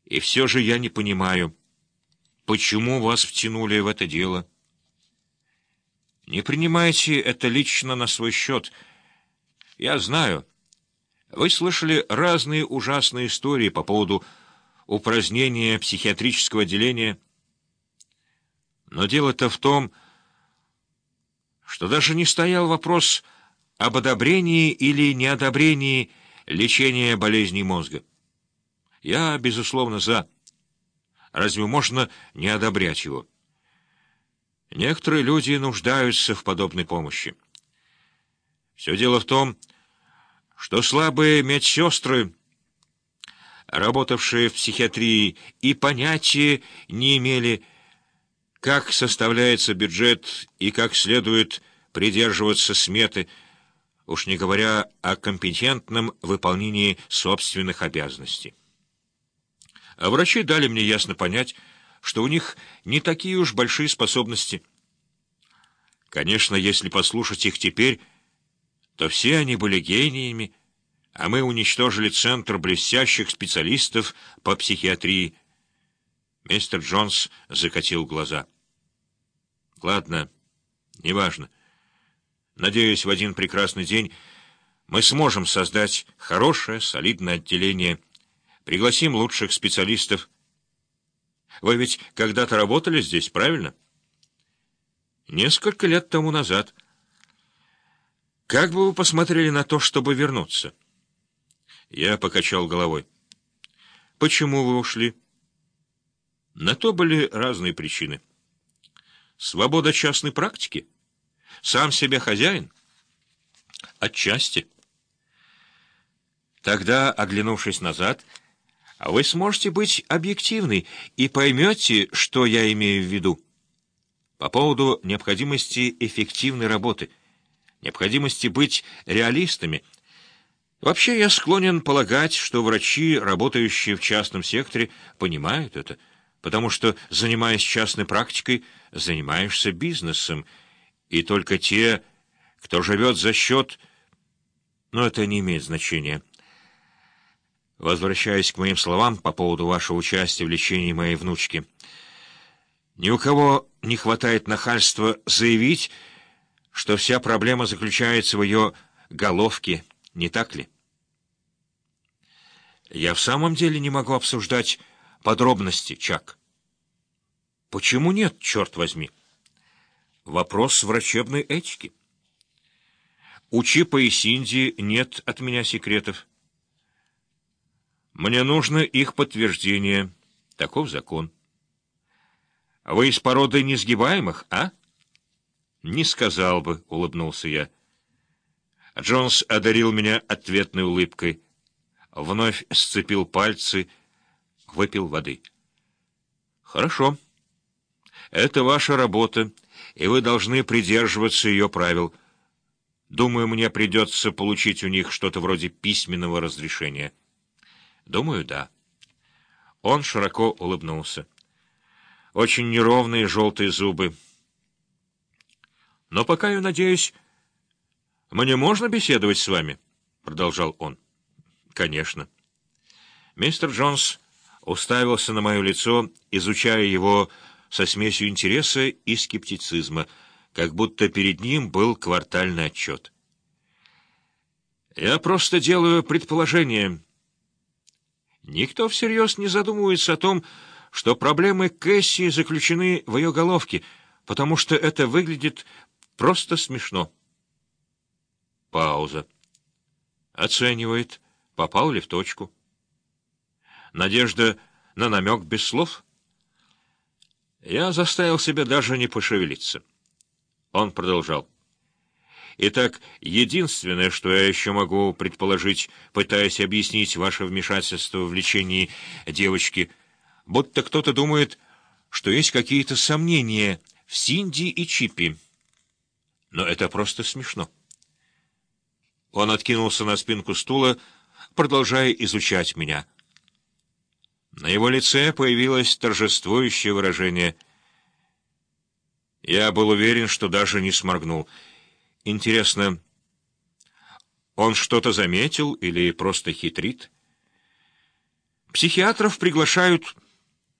И все же я не понимаю, почему вас втянули в это дело. Не принимайте это лично на свой счет. Я знаю, вы слышали разные ужасные истории по поводу упразднения психиатрического отделения. Но дело-то в том, что даже не стоял вопрос об одобрении или неодобрении лечения болезней мозга. Я, безусловно, за. Разве можно не одобрять его? Некоторые люди нуждаются в подобной помощи. Все дело в том, что слабые медсестры, работавшие в психиатрии, и понятия не имели, как составляется бюджет и как следует придерживаться сметы, уж не говоря о компетентном выполнении собственных обязанностей. А врачи дали мне ясно понять, что у них не такие уж большие способности. Конечно, если послушать их теперь, то все они были гениями, а мы уничтожили центр блестящих специалистов по психиатрии. Мистер Джонс закатил глаза. Ладно, неважно. Надеюсь, в один прекрасный день мы сможем создать хорошее, солидное отделение, пригласим лучших специалистов. Вы ведь когда-то работали здесь, правильно? Несколько лет тому назад. Как бы вы посмотрели на то, чтобы вернуться? Я покачал головой. Почему вы ушли? На то были разные причины. Свобода частной практики? Сам себе хозяин? Отчасти. Тогда, оглянувшись назад, вы сможете быть объективны и поймете, что я имею в виду. По поводу необходимости эффективной работы, необходимости быть реалистами. Вообще я склонен полагать, что врачи, работающие в частном секторе, понимают это, потому что, занимаясь частной практикой, занимаешься бизнесом, и только те, кто живет за счет... Но это не имеет значения. Возвращаясь к моим словам по поводу вашего участия в лечении моей внучки, ни у кого не хватает нахальства заявить, что вся проблема заключается в ее головке, не так ли? Я в самом деле не могу обсуждать подробности, Чак. Почему нет, черт возьми? Вопрос врачебной этики. У Чипа и Синди нет от меня секретов. Мне нужно их подтверждение. Таков закон. Вы из породы несгибаемых, а? Не сказал бы, улыбнулся я. Джонс одарил меня ответной улыбкой. Вновь сцепил пальцы, выпил воды. Хорошо. Это ваша работа, и вы должны придерживаться ее правил. Думаю, мне придется получить у них что-то вроде письменного разрешения. Думаю, да. Он широко улыбнулся. Очень неровные желтые зубы. Но пока, я надеюсь, мне можно беседовать с вами? Продолжал он. Конечно. Мистер Джонс уставился на мое лицо, изучая его со смесью интереса и скептицизма, как будто перед ним был квартальный отчет. «Я просто делаю предположение. Никто всерьез не задумывается о том, что проблемы Кэсси заключены в ее головке, потому что это выглядит просто смешно». Пауза. Оценивает, попал ли в точку. Надежда на намек без слов. Я заставил себя даже не пошевелиться. Он продолжал. Итак, единственное, что я еще могу предположить, пытаясь объяснить ваше вмешательство в лечении девочки, будто кто-то думает, что есть какие-то сомнения в Синди и Чиппи. Но это просто смешно. Он откинулся на спинку стула, продолжая изучать меня. На его лице появилось торжествующее выражение. Я был уверен, что даже не сморгнул. Интересно, он что-то заметил или просто хитрит? Психиатров приглашают